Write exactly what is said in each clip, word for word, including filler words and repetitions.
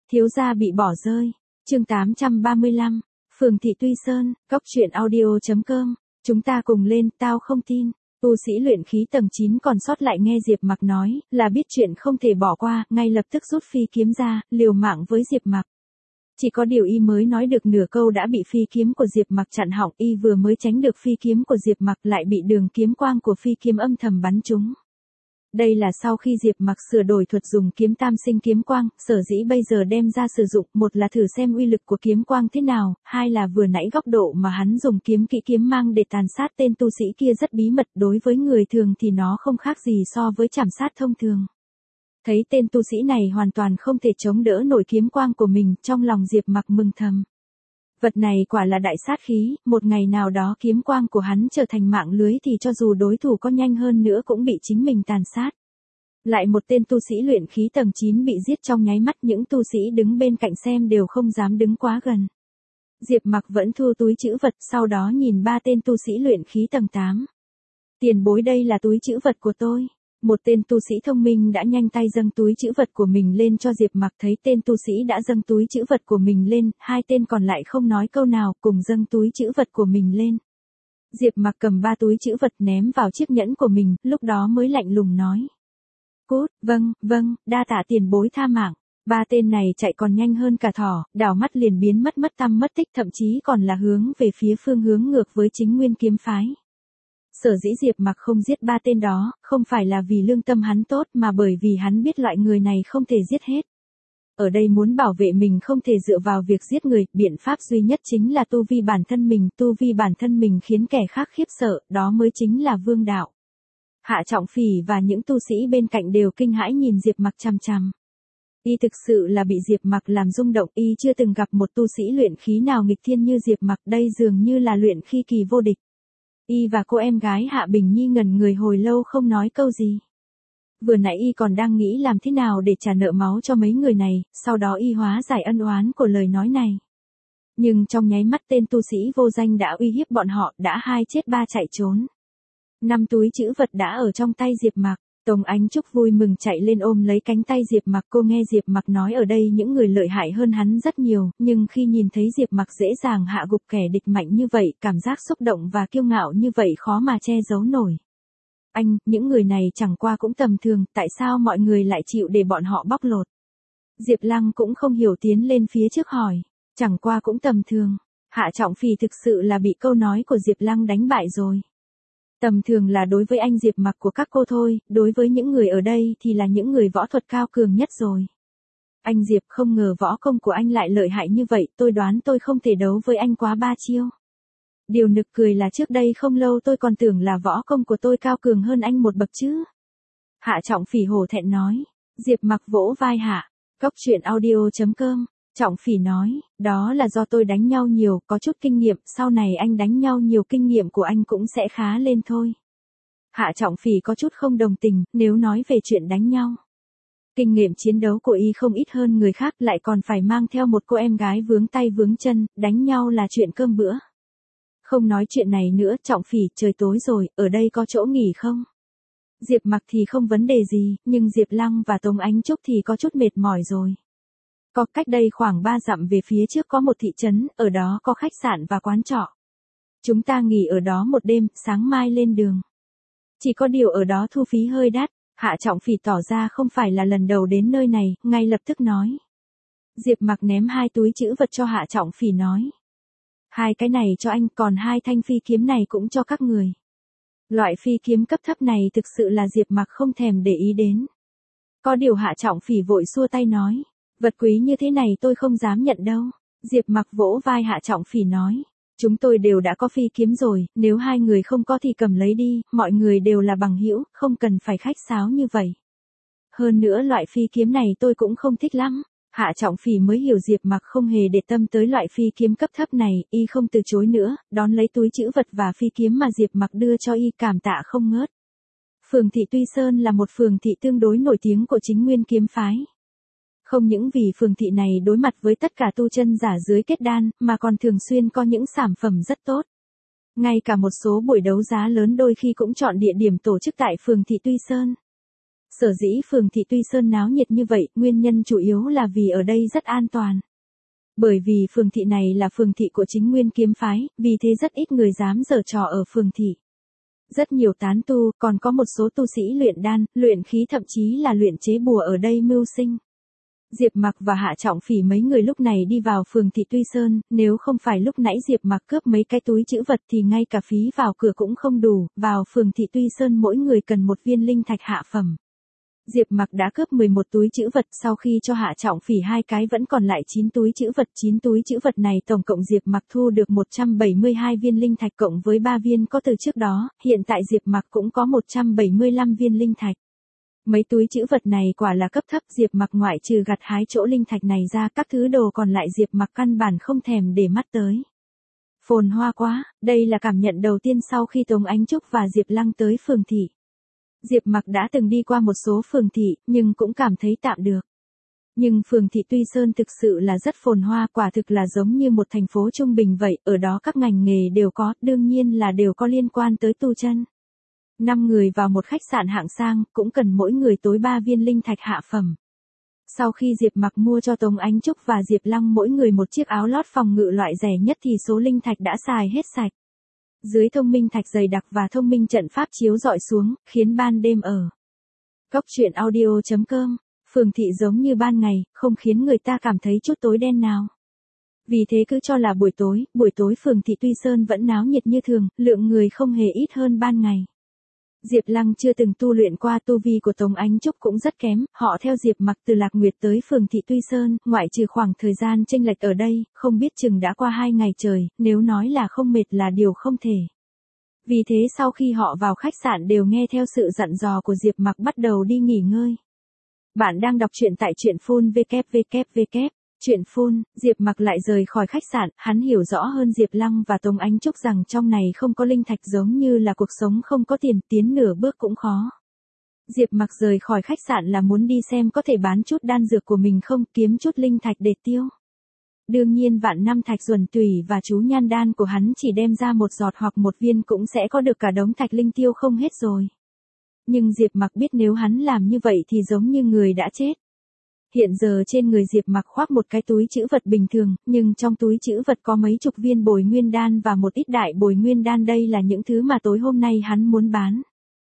Thiếu gia bị bỏ rơi. Chương tám trăm ba mươi lăm. Phường thị Tuy Sơn, góc truyện audio chấm com. Chúng ta cùng lên, tao không tin. Tu sĩ luyện khí tầng chín còn sót lại nghe Diệp Mặc nói, là biết chuyện không thể bỏ qua, ngay lập tức rút phi kiếm ra, liều mạng với Diệp Mặc. Chỉ có điều y mới nói được nửa câu đã bị phi kiếm của Diệp Mặc chặn họng, y vừa mới tránh được phi kiếm của Diệp Mặc lại bị đường kiếm quang của phi kiếm âm thầm bắn trúng. Đây là sau khi Diệp Mặc sửa đổi thuật dùng kiếm tam sinh kiếm quang, sở dĩ bây giờ đem ra sử dụng, một là thử xem uy lực của kiếm quang thế nào, hai là vừa nãy góc độ mà hắn dùng kiếm kỹ kiếm mang để tàn sát tên tu sĩ kia rất bí mật, đối với người thường thì nó không khác gì so với chảm sát thông thường. Thấy tên tu sĩ này hoàn toàn không thể chống đỡ nổi kiếm quang của mình, trong lòng Diệp Mặc mừng thầm. Vật này quả là đại sát khí, một ngày nào đó kiếm quang của hắn trở thành mạng lưới thì cho dù đối thủ có nhanh hơn nữa cũng bị chính mình tàn sát. Lại một tên tu sĩ luyện khí tầng chín bị giết trong nháy mắt, những tu sĩ đứng bên cạnh xem đều không dám đứng quá gần. Diệp Mặc vẫn thu túi trữ vật, sau đó nhìn ba tên tu sĩ luyện khí tầng tám. Tiền bối, đây là túi trữ vật của tôi. Một tên tu sĩ thông minh đã nhanh tay dâng túi trữ vật của mình lên cho Diệp Mặc, thấy tên tu sĩ đã dâng túi trữ vật của mình lên, hai tên còn lại không nói câu nào, cùng dâng túi trữ vật của mình lên. Diệp Mặc cầm ba túi trữ vật ném vào chiếc nhẫn của mình, lúc đó mới lạnh lùng nói. Cút, vâng, vâng, đa tạ tiền bối tha mạng. Ba tên này chạy còn nhanh hơn cả thỏ, đảo mắt liền biến mất mất tăm mất tích, thậm chí còn là hướng về phía phương hướng ngược với Chính Nguyên kiếm phái. Sở dĩ Diệp Mặc không giết ba tên đó, không phải là vì lương tâm hắn tốt mà bởi vì hắn biết loại người này không thể giết hết. Ở đây muốn bảo vệ mình không thể dựa vào việc giết người, biện pháp duy nhất chính là tu vi bản thân mình, tu vi bản thân mình khiến kẻ khác khiếp sợ, đó mới chính là vương đạo. Hạ Trọng Phỉ và những tu sĩ bên cạnh đều kinh hãi nhìn Diệp Mặc chằm chằm. Y thực sự là bị Diệp Mặc làm rung động, y chưa từng gặp một tu sĩ luyện khí nào nghịch thiên như Diệp Mặc, đây dường như là luyện khí kỳ vô địch. Y và cô em gái Hạ Bình Nhi ngẩn người hồi lâu không nói câu gì. Vừa nãy y còn đang nghĩ làm thế nào để trả nợ máu cho mấy người này, sau đó y hóa giải ân oán của lời nói này. Nhưng trong nháy mắt tên tu sĩ vô danh đã uy hiếp bọn họ, đã hai chết ba chạy trốn. Năm túi trữ vật đã ở trong tay Diệp Mặc. Tống Ánh Trúc vui mừng chạy lên ôm lấy cánh tay Diệp Mặc, cô nghe Diệp Mặc nói ở đây những người lợi hại hơn hắn rất nhiều, nhưng khi nhìn thấy Diệp Mặc dễ dàng hạ gục kẻ địch mạnh như vậy, cảm giác xúc động và kiêu ngạo như vậy khó mà che giấu nổi. Anh, những người này chẳng qua cũng tầm thường, tại sao mọi người lại chịu để bọn họ bóc lột? Diệp Lăng cũng không hiểu tiến lên phía trước hỏi, chẳng qua cũng tầm thường. Hạ Trọng Phỉ thực sự là bị câu nói của Diệp Lăng đánh bại rồi. Tầm thường là đối với anh Diệp Mặc của các cô thôi, đối với những người ở đây thì là những người võ thuật cao cường nhất rồi. Anh Diệp, không ngờ võ công của anh lại lợi hại như vậy, tôi đoán tôi không thể đấu với anh quá ba chiêu. Điều nực cười là trước đây không lâu tôi còn tưởng là võ công của tôi cao cường hơn anh một bậc chứ. Hạ Trọng Phỉ hổ thẹn nói. Diệp Mặc vỗ vai Hạ. Góc truyện audio chấm com. Trọng Phỉ nói, đó là do tôi đánh nhau nhiều, có chút kinh nghiệm, sau này anh đánh nhau nhiều kinh nghiệm của anh cũng sẽ khá lên thôi. Hạ Trọng Phỉ có chút không đồng tình, nếu nói về chuyện đánh nhau. Kinh nghiệm chiến đấu của y không ít hơn người khác, lại còn phải mang theo một cô em gái vướng tay vướng chân, đánh nhau là chuyện cơm bữa. Không nói chuyện này nữa, Trọng Phỉ, trời tối rồi, ở đây có chỗ nghỉ không? Diệp Mặc thì không vấn đề gì, nhưng Diệp Lăng và Tống Ánh Trúc thì có chút mệt mỏi rồi. Có cách đây khoảng ba dặm về phía trước có một thị trấn, ở đó có khách sạn và quán trọ. Chúng ta nghỉ ở đó một đêm, sáng mai lên đường. Chỉ có điều ở đó thu phí hơi đắt. Hạ Trọng Phỉ tỏ ra không phải là lần đầu đến nơi này, ngay lập tức nói. Diệp Mặc ném hai túi trữ vật cho Hạ Trọng Phỉ nói. Hai cái này cho anh, còn hai thanh phi kiếm này cũng cho các người. Loại phi kiếm cấp thấp này thực sự là Diệp Mặc không thèm để ý đến. Có điều Hạ Trọng Phỉ vội xua tay nói. Vật quý như thế này tôi không dám nhận đâu. Diệp Mặc vỗ vai Hạ Trọng Phỉ nói. Chúng tôi đều đã có phi kiếm rồi, nếu hai người không có thì cầm lấy đi, mọi người đều là bằng hữu, không cần phải khách sáo như vậy. Hơn nữa loại phi kiếm này tôi cũng không thích lắm. Hạ Trọng Phỉ mới hiểu Diệp Mặc không hề để tâm tới loại phi kiếm cấp thấp này, y không từ chối nữa, đón lấy túi trữ vật và phi kiếm mà Diệp Mặc đưa cho y, cảm tạ không ngớt. Phường thị Tuy Sơn là một phường thị tương đối nổi tiếng của Chính Nguyên kiếm phái. Không những vì phường thị này đối mặt với tất cả tu chân giả dưới kết đan, mà còn thường xuyên có những sản phẩm rất tốt. Ngay cả một số buổi đấu giá lớn đôi khi cũng chọn địa điểm tổ chức tại phường thị Tuy Sơn. Sở dĩ phường thị Tuy Sơn náo nhiệt như vậy, nguyên nhân chủ yếu là vì ở đây rất an toàn. Bởi vì phường thị này là phường thị của chính Nguyên Kiếm phái, vì thế rất ít người dám giở trò ở phường thị. Rất nhiều tán tu, còn có một số tu sĩ luyện đan, luyện khí thậm chí là luyện chế bùa ở đây mưu sinh. Diệp Mặc và Hạ Trọng Phỉ mấy người lúc này đi vào phường thị Tuy Sơn, nếu không phải lúc nãy Diệp Mặc cướp mấy cái túi trữ vật thì ngay cả phí vào cửa cũng không đủ, vào phường thị Tuy Sơn mỗi người cần một viên linh thạch hạ phẩm. Diệp Mặc đã cướp mười một túi trữ vật, sau khi cho Hạ Trọng Phỉ hai cái vẫn còn lại chín túi trữ vật, chín túi trữ vật này tổng cộng Diệp Mặc thu được một trăm bảy mươi hai viên linh thạch cộng với ba viên có từ trước đó, hiện tại Diệp Mặc cũng có một trăm bảy mươi lăm viên linh thạch. Mấy túi trữ vật này quả là cấp thấp, Diệp Mặc ngoại trừ gặt hái chỗ linh thạch này ra, các thứ đồ còn lại Diệp Mặc căn bản không thèm để mắt tới. Phồn hoa quá, đây là cảm nhận đầu tiên sau khi Tống Ánh Trúc và Diệp Lăng tới phường thị. Diệp Mặc đã từng đi qua một số phường thị, nhưng cũng cảm thấy tạm được. Nhưng phường thị Tuy Sơn thực sự là rất phồn hoa, quả thực là giống như một thành phố trung bình vậy, ở đó các ngành nghề đều có, đương nhiên là đều có liên quan tới tu chân. Năm người vào một khách sạn hạng sang, cũng cần mỗi người tối ba viên linh thạch hạ phẩm. Sau khi Diệp Mặc mua cho Tống Ánh Trúc và Diệp Lăng mỗi người một chiếc áo lót phòng ngự loại rẻ nhất thì số linh thạch đã xài hết sạch. Dưới thông minh thạch dày đặc và thông minh trận pháp chiếu rọi xuống, khiến ban đêm ở Cốc truyện audio chấm com, phường thị giống như ban ngày, không khiến người ta cảm thấy chút tối đen nào. Vì thế cứ cho là buổi tối, buổi tối phường thị Tuy Sơn vẫn náo nhiệt như thường, lượng người không hề ít hơn ban ngày. Diệp Lăng chưa từng tu luyện qua, tu vi của Tống Ánh Trúc cũng rất kém, họ theo Diệp Mặc từ Lạc Nguyệt tới phường thị Tuy Sơn, ngoại trừ khoảng thời gian chênh lệch ở đây, không biết chừng đã qua hai ngày trời, nếu nói là không mệt là điều không thể. Vì thế sau khi họ vào khách sạn đều nghe theo sự dặn dò của Diệp Mặc bắt đầu đi nghỉ ngơi. Bạn đang đọc truyện tại truyện phun vê kép vê kép vê kép. Chuyện phun, Diệp Mặc lại rời khỏi khách sạn, hắn hiểu rõ hơn Diệp Lăng và Tống Ánh Trúc rằng trong này không có linh thạch giống như là cuộc sống không có tiền, tiến nửa bước cũng khó. Diệp Mặc rời khỏi khách sạn là muốn đi xem có thể bán chút đan dược của mình không, kiếm chút linh thạch để tiêu. Đương nhiên vạn năm thạch duẩn tùy và chú nhan đan của hắn chỉ đem ra một giọt hoặc một viên cũng sẽ có được cả đống thạch linh tiêu không hết rồi. Nhưng Diệp Mặc biết nếu hắn làm như vậy thì giống như người đã chết. Hiện giờ trên người Diệp Mặc khoác một cái túi trữ vật bình thường, nhưng trong túi trữ vật có mấy chục viên bồi nguyên đan và một ít đại bồi nguyên đan, đây là những thứ mà tối hôm nay hắn muốn bán.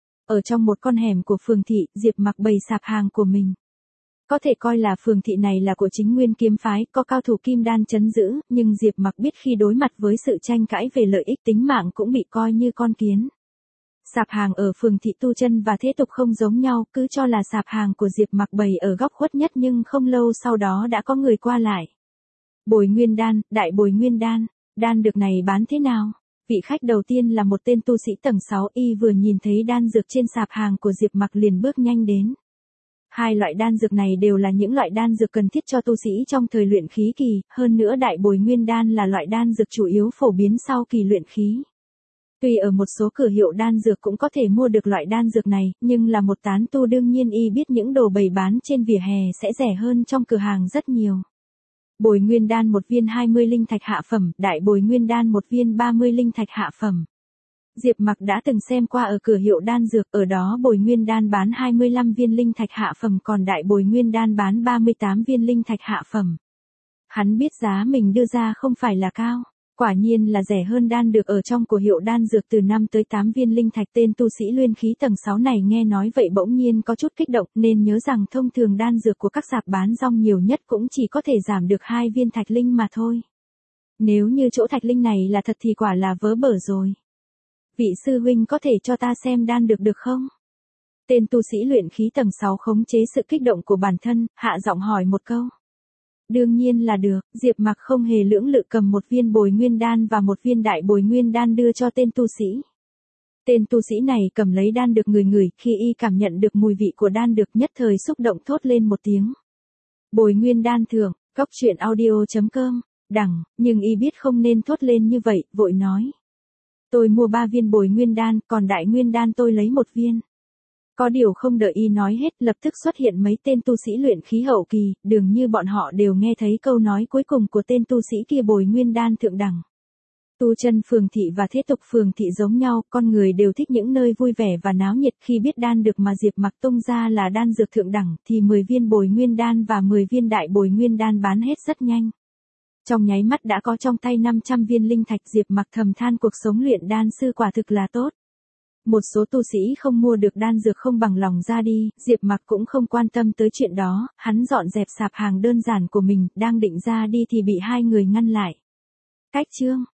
Ở trong một con hẻm của phường thị, Diệp Mặc bày sạp hàng của mình. Có thể coi là phường thị này là của chính Nguyên Kiếm phái, có cao thủ kim đan trấn giữ, nhưng Diệp Mặc biết khi đối mặt với sự tranh cãi về lợi ích tính mạng cũng bị coi như con kiến. Sạp hàng ở phường thị tu chân và thế tục không giống nhau, cứ cho là sạp hàng của Diệp Mặc bày ở góc khuất nhất nhưng không lâu sau đó đã có người qua lại. Bồi nguyên đan, đại bồi nguyên đan, đan dược này bán thế nào? Vị khách đầu tiên là một tên tu sĩ tầng sáu, y vừa nhìn thấy đan dược trên sạp hàng của Diệp Mặc liền bước nhanh đến. Hai loại đan dược này đều là những loại đan dược cần thiết cho tu sĩ trong thời luyện khí kỳ, hơn nữa đại bồi nguyên đan là loại đan dược chủ yếu phổ biến sau kỳ luyện khí. Tuy ở một số cửa hiệu đan dược cũng có thể mua được loại đan dược này, nhưng là một tán tu đương nhiên y biết những đồ bày bán trên vỉa hè sẽ rẻ hơn trong cửa hàng rất nhiều. Bồi nguyên đan một viên hai mươi linh thạch hạ phẩm, đại bồi nguyên đan một viên ba mươi linh thạch hạ phẩm. Diệp Mặc đã từng xem qua ở cửa hiệu đan dược, ở đó bồi nguyên đan bán hai mươi lăm viên linh thạch hạ phẩm còn đại bồi nguyên đan bán ba mươi tám viên linh thạch hạ phẩm. Hắn biết giá mình đưa ra không phải là cao. Quả nhiên là rẻ hơn đan được ở trong của hiệu đan dược từ năm tới tám viên linh thạch. Tên tu sĩ luyện khí tầng sáu này nghe nói vậy bỗng nhiên có chút kích động, nên nhớ rằng thông thường đan dược của các sạp bán rong nhiều nhất cũng chỉ có thể giảm được hai viên thạch linh mà thôi. Nếu như chỗ thạch linh này là thật thì quả là vớ bở rồi. Vị sư huynh có thể cho ta xem đan được được không? Tên tu sĩ luyện khí tầng sáu khống chế sự kích động của bản thân, hạ giọng hỏi một câu. Đương nhiên là được, Diệp Mặc không hề lưỡng lự cầm một viên bồi nguyên đan và một viên đại bồi nguyên đan đưa cho tên tu sĩ. Tên tu sĩ này cầm lấy đan được ngửi ngửi, khi y cảm nhận được mùi vị của đan được nhất thời xúc động thốt lên một tiếng. Bồi nguyên đan thưởng, cốc truyện audio chấm com, đằng, nhưng y biết không nên thốt lên như vậy, vội nói. Tôi mua ba viên bồi nguyên đan, còn đại nguyên đan tôi lấy một viên. Có điều không đợi y nói hết, lập tức xuất hiện mấy tên tu sĩ luyện khí hậu kỳ, dường như bọn họ đều nghe thấy câu nói cuối cùng của tên tu sĩ kia bồi nguyên đan thượng đẳng. Tu chân phường thị và thế tục phường thị giống nhau, con người đều thích những nơi vui vẻ và náo nhiệt. Khi biết đan được mà Diệp Mặc tung ra là đan dược thượng đẳng, thì mười viên bồi nguyên đan và mười viên đại bồi nguyên đan bán hết rất nhanh. Trong nháy mắt đã có trong tay năm trăm viên linh thạch. Diệp Mặc thầm than cuộc sống luyện đan sư quả thực là tốt. Một số tu sĩ không mua được đan dược không bằng lòng ra đi, Diệp Mặc cũng không quan tâm tới chuyện đó, hắn dọn dẹp sạp hàng đơn giản của mình, đang định ra đi thì bị hai người ngăn lại. Cách chương